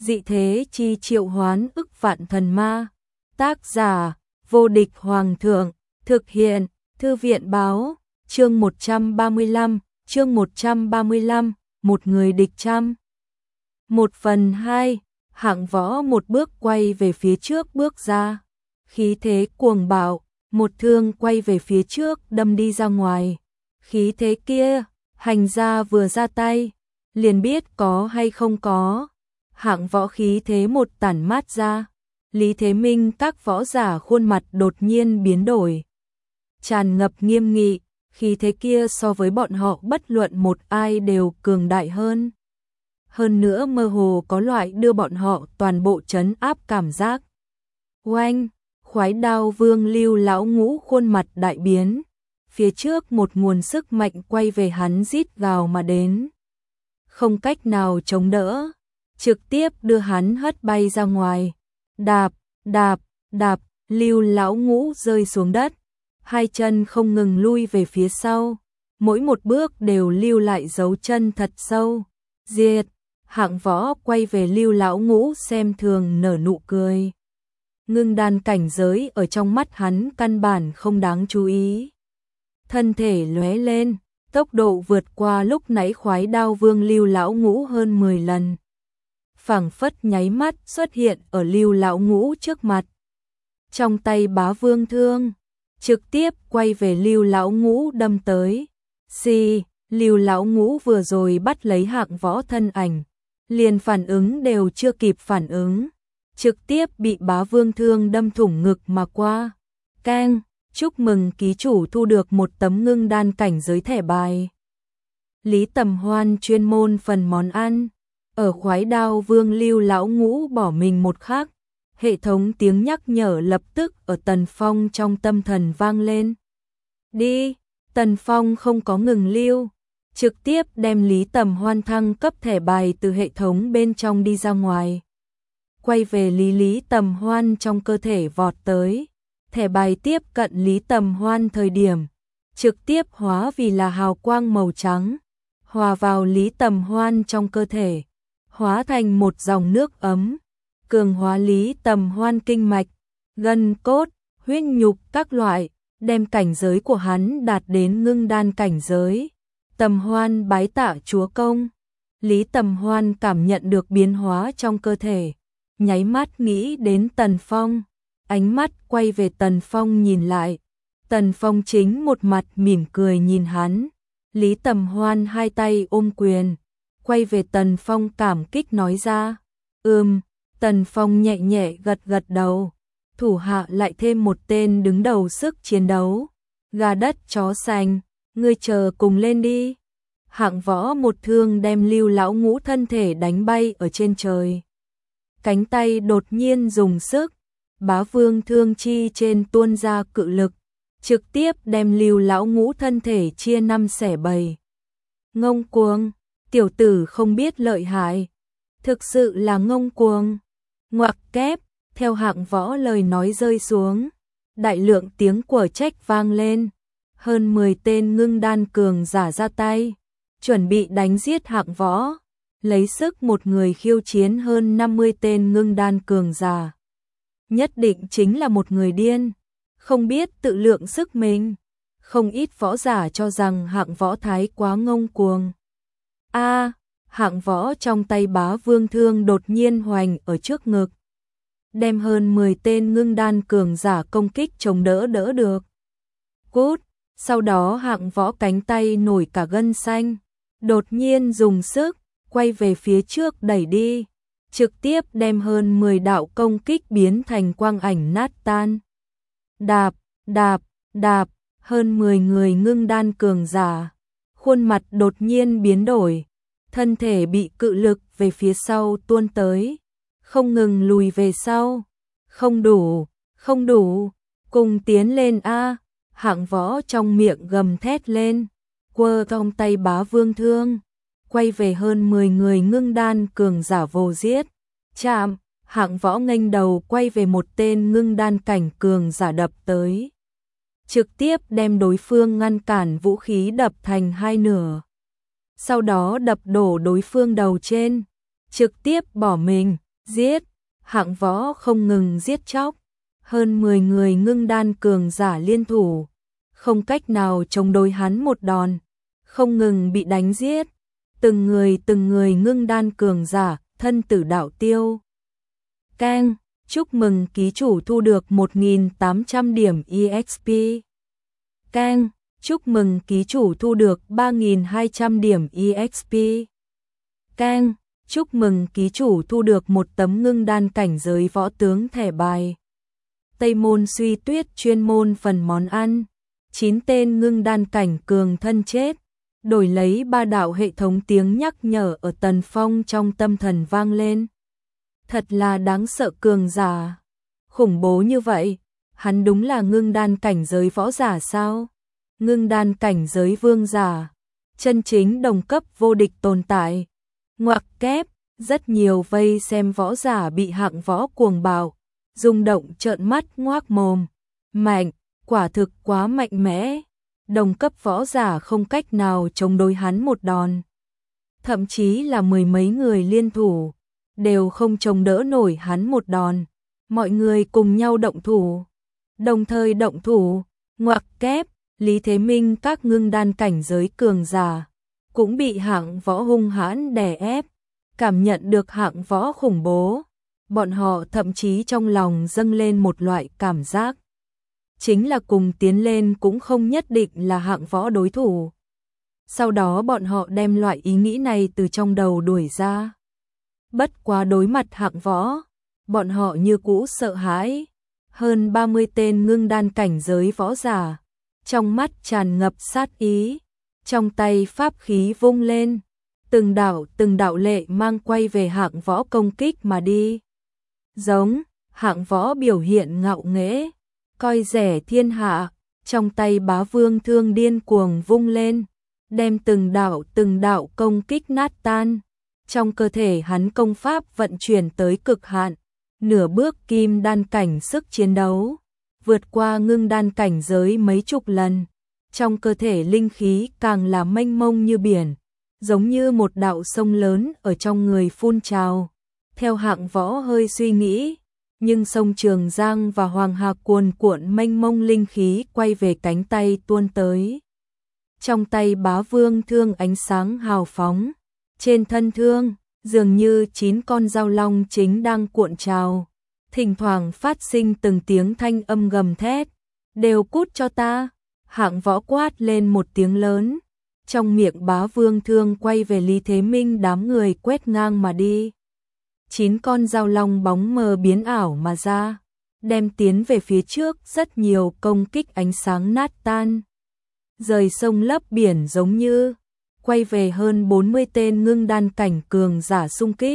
Dị thế chi triệu hoán ức vạn thần ma. Tác giả: Vô địch hoàng thượng. Thực hiện: Thư viện báo. Chương 135, một người địch trăm. 1/2. Hạng Võ một bước quay về phía trước bước ra. Khí thế cuồng bạo, một thương quay về phía trước đâm đi ra ngoài. Khí thế kia, hành gia vừa ra tay, liền biết có hay không có. Hạng Võ khí thế một tản mát ra, Lý Thế Minh các võ giả khuôn mặt đột nhiên biến đổi. Tràn ngập nghiêm nghị, khí thế kia so với bọn họ bất luận một ai đều cường đại hơn. Hơn nữa mơ hồ có loại đưa bọn họ toàn bộ trấn áp cảm giác. Oanh, Khoái Đao Vương Lưu lão ngũ khuôn mặt đại biến. Phía trước một nguồn sức mạnh quay về hắn rít gào mà đến. Không cách nào chống đỡ, trực tiếp đưa hắn hất bay ra ngoài. Đạp, đạp, đạp, Lưu lão ngũ rơi xuống đất. Hai chân không ngừng lui về phía sau. Mỗi một bước đều lưu lại dấu chân thật sâu. Diệt, Hạng Võ quay về Lưu lão ngũ xem thường nở nụ cười. Ngưng đan cảnh giới ở trong mắt hắn căn bản không đáng chú ý. Thân thể lóe lên, tốc độ vượt qua lúc nãy Khoái Đao Vương Lưu lão ngũ hơn 10 lần. Phảng phất nháy mắt xuất hiện ở Lưu lão ngũ trước mặt. Trong tay Bá Vương thương, trực tiếp quay về Lưu lão ngũ đâm tới. Lưu lão ngũ vừa rồi bắt lấy Hạng Võ thân ảnh, liền phản ứng đều chưa kịp phản ứng, trực tiếp bị Bá Vương thương đâm thủng ngực mà qua. Keng, chúc mừng ký chủ thu được một tấm ngưng đan cảnh giới thẻ bài. Lý Tầm Hoan chuyên môn phần món ăn. Ở Khoái Đao Vương Lưu lão ngũ bỏ mình một khắc, hệ thống tiếng nhắc nhở lập tức ở Tần Phong trong tâm thần vang lên. Đi, Tần Phong không có ngừng lưu, trực tiếp đem Lý Tầm Hoan thăng cấp thẻ bài từ hệ thống bên trong đi ra ngoài. Quay về Lý Tầm Hoan trong cơ thể vọt tới, thẻ bài tiếp cận Lý Tầm Hoan thời điểm, trực tiếp hóa vì là hào quang màu trắng, hòa vào Lý Tầm Hoan trong cơ thể, hóa thành một dòng nước ấm, cường hóa Lý Tầm Hoan kinh mạch, gân cốt, huyết nhục các loại, đem cảnh giới của hắn đạt đến ngưng đan cảnh giới. Tầm Hoan bái tạ chúa công. Lý Tầm Hoan cảm nhận được biến hóa trong cơ thể, nháy mắt nghĩ đến Tần Phong, ánh mắt quay về Tần Phong nhìn lại. Tần Phong chính một mặt mỉm cười nhìn hắn. Lý Tầm Hoan hai tay ôm quyền, quay về Tần Phong cảm kích nói ra. Tần Phong nhẹ nhẹ gật đầu. Thủ hạ lại thêm một tên đứng đầu sức chiến đấu. Gà đất chó sành, ngươi chờ cùng lên đi. Hạng Võ một thương đem Lưu lão ngũ thân thể đánh bay ở trên trời. Cánh tay đột nhiên dùng sức, Bá Vương thương chi trên tuôn ra cự lực, trực tiếp đem Lưu lão ngũ thân thể chia 5 xẻ 7. Ngông cuồng, tiểu tử không biết lợi hại, thực sự là ngông cuồng. Ngoặc kép, theo Hạng Võ lời nói rơi xuống, đại lượng tiếng của trách vang lên. Hơn 10 tên ngưng đan cường giả ra tay, chuẩn bị đánh giết Hạng Võ, lấy sức một người khiêu chiến hơn 50 tên ngưng đan cường giả. Nhất định chính là một người điên, không biết tự lượng sức mình. Không ít võ giả cho rằng Hạng Võ thái quá ngông cuồng. Hạng Võ trong tay Bá Vương thương đột nhiên hoành ở trước ngực, đem hơn 10 tên ngưng đan cường giả công kích chống đỡ được. Cút, sau đó Hạng Võ cánh tay nổi cả gân xanh, đột nhiên dùng sức, quay về phía trước đẩy đi, trực tiếp đem hơn 10 đạo công kích biến thành quang ảnh nát tan. Đạp, đạp, đạp, hơn 10 người ngưng đan cường giả, khuôn mặt đột nhiên biến đổi, thân thể bị cự lực về phía sau tuôn tới, không ngừng lùi về sau. Không đủ, cùng tiến lên a. Hạng Võ trong miệng gầm thét lên, quơ trong tay Bá Vương thương, quay về hơn 10 người ngưng đan cường giả vô giết. Chạm, Hạng Võ nghênh đầu quay về một tên ngưng đan cảnh cường giả đập tới, trực tiếp đem đối phương ngăn cản vũ khí đập thành hai nửa. Sau đó đập đổ đối phương đầu trên, trực tiếp bỏ mình, Giết, hạng võ không ngừng giết chóc. Hơn 10 người ngưng đan cường giả liên thủ, không cách nào chống đối hắn một đòn, không ngừng bị đánh giết. Từng người ngưng đan cường giả, thân tử đạo tiêu. Keng, chúc mừng ký chủ thu được 1.800 điểm EXP. Keng, chúc mừng ký chủ thu được 3.200 điểm EXP. Keng, chúc mừng ký chủ thu được một tấm ngưng đan cảnh giới võ tướng thẻ bài. Tây môn Suy Tuyết chuyên môn phần món ăn. 9 tên ngưng đan cảnh cường thân chết, đổi lấy 3 đạo hệ thống tiếng nhắc nhở ở Tần Phong trong tâm thần vang lên. Thật là đáng sợ cường giả. Khủng bố như vậy, hắn đúng là ngưng đan cảnh giới võ giả sao? Ngưng đan cảnh giới vương giả, chân chính đồng cấp vô địch tồn tại. Ngoặc kép, rất nhiều vây xem võ giả bị hạng võ cuồng bạo, rung động trợn mắt ngoác mồm. Mạnh, quả thực quá mạnh mẽ. Đồng cấp võ giả không cách nào chống đối hắn một đòn. Thậm chí là mười mấy người liên thủ, đều không chống đỡ nổi hắn một đòn. Mọi người cùng nhau động thủ. Đồng thời động thủ, ngoặc kép, Lý Thế Minh các ngưng đan cảnh giới cường giả, cũng bị hạng võ hung hãn đè ép. Cảm nhận được hạng võ khủng bố, bọn họ thậm chí trong lòng dâng lên một loại cảm giác. Chính là cùng tiến lên cũng không nhất định là hạng võ đối thủ. Sau đó bọn họ đem loại ý nghĩ này từ trong đầu đuổi ra. Bất quá đối mặt hạng võ, bọn họ như cũ sợ hãi. Hơn 30 tên ngưng đan cảnh giới võ giả, trong mắt tràn ngập sát ý, trong tay pháp khí vung lên, từng đạo lệ mang quay về hạng võ công kích mà đi. Giống, hạng võ biểu hiện ngạo nghễ, coi rẻ thiên hạ, trong tay Bá Vương thương điên cuồng vung lên, đem từng đạo công kích nát tan. Trong cơ thể hắn công pháp vận chuyển tới cực hạn, nửa bước kim đan cảnh sức chiến đấu, vượt qua ngưng đan cảnh giới mấy chục lần. Trong cơ thể linh khí càng là mênh mông như biển, giống như một đạo sông lớn ở trong người phun trào. Theo hạng võ hơi suy nghĩ, nhưng sông Trường Giang và Hoàng Hà cuồn cuộn mênh mông linh khí quay về cánh tay tuôn tới. Trong tay Bá Vương thương ánh sáng hào phóng, trên thân thương dường như 9 con dao long chính đang cuộn trào, thỉnh thoảng phát sinh từng tiếng thanh âm gầm thét, đều cút cho ta. Hạng võ quát lên một tiếng lớn, trong miệng Bá Vương thương quay về Lý Thế Minh đám người quét ngang mà đi. 9 con dao long bóng mờ biến ảo mà ra, đem tiến về phía trước rất nhiều công kích ánh sáng nát tan. Rời sông lấp biển giống như, quay về hơn 40 tên ngưng đan cảnh cường giả xung kích.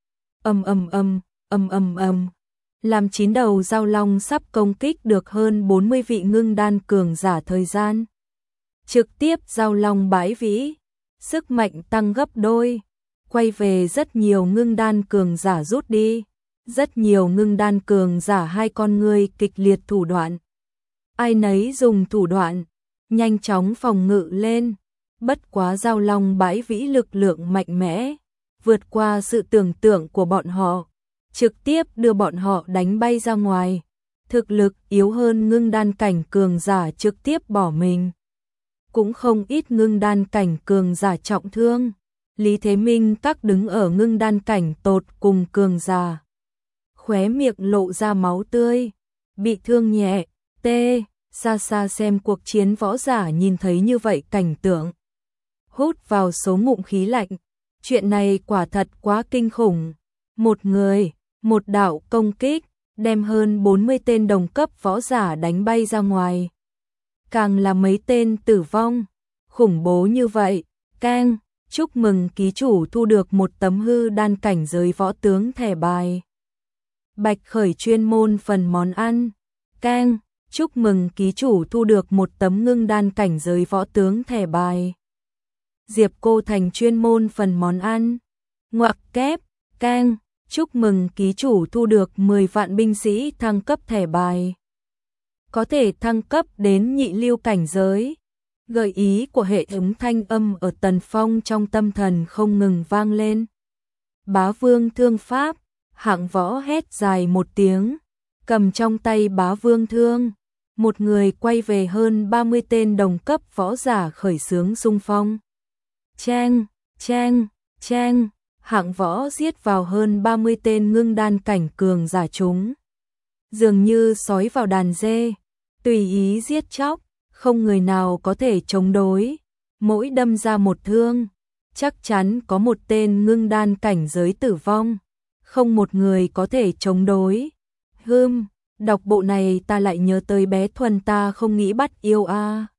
Làm 9 đầu dao long sắp công kích được hơn 40 vị ngưng đan cường giả thời gian. Trực tiếp dao long bãi vĩ, sức mạnh tăng gấp đôi. Quay về rất nhiều ngưng đan cường giả rút đi, rất nhiều ngưng đan cường giả hai con ngươi kịch liệt thủ đoạn. Ai nấy dùng thủ đoạn, nhanh chóng phòng ngự lên, bất quá dao long bãi vĩ lực lượng mạnh mẽ, vượt qua sự tưởng tượng của bọn họ, trực tiếp đưa bọn họ đánh bay ra ngoài. Thực lực yếu hơn ngưng đan cảnh cường giả trực tiếp bỏ mình. Cũng không ít ngưng đan cảnh cường giả trọng thương. Lý Thế Minh các đứng ở ngưng đan cảnh tột cùng cường giả, khóe miệng lộ ra máu tươi, bị thương nhẹ. Xa xa xem cuộc chiến võ giả nhìn thấy như vậy cảnh tượng, hút vào số ngụm khí lạnh. Chuyện này quả thật quá kinh khủng. Một người, một đạo công kích, đem hơn 40 tên đồng cấp võ giả đánh bay ra ngoài. Càng là mấy tên tử vong, khủng bố như vậy. Keng, chúc mừng ký chủ thu được một tấm hư đan cảnh giới võ tướng thẻ bài. Bạch Khởi chuyên môn phần món ăn. Keng, chúc mừng ký chủ thu được một tấm ngưng đan cảnh giới võ tướng thẻ bài. Diệp Cô Thành chuyên môn phần món ăn. Ngoặc kép. Keng, chúc mừng ký chủ thu được 10 vạn binh sĩ thăng cấp thẻ bài. Có thể thăng cấp đến nhị lưu cảnh giới. Gợi ý của hệ thống thanh âm ở Tần Phong trong tâm thần không ngừng vang lên. Bá Vương thương pháp, Hạng Võ hét dài một tiếng, cầm trong tay Bá Vương thương, một người quay về hơn 30 tên đồng cấp võ giả khởi xướng xung phong. Cheng, cheng, cheng, Hạng Võ giết vào hơn 30 tên ngưng đan cảnh cường giả chúng. Dường như sói vào đàn dê, tùy ý giết chóc, không người nào có thể chống đối. Mỗi đâm ra một thương, chắc chắn có một tên ngưng đan cảnh giới tử vong, không một người có thể chống đối. Đọc bộ này ta lại nhớ tới bé Thuần ta không nghĩ bắt yêu a.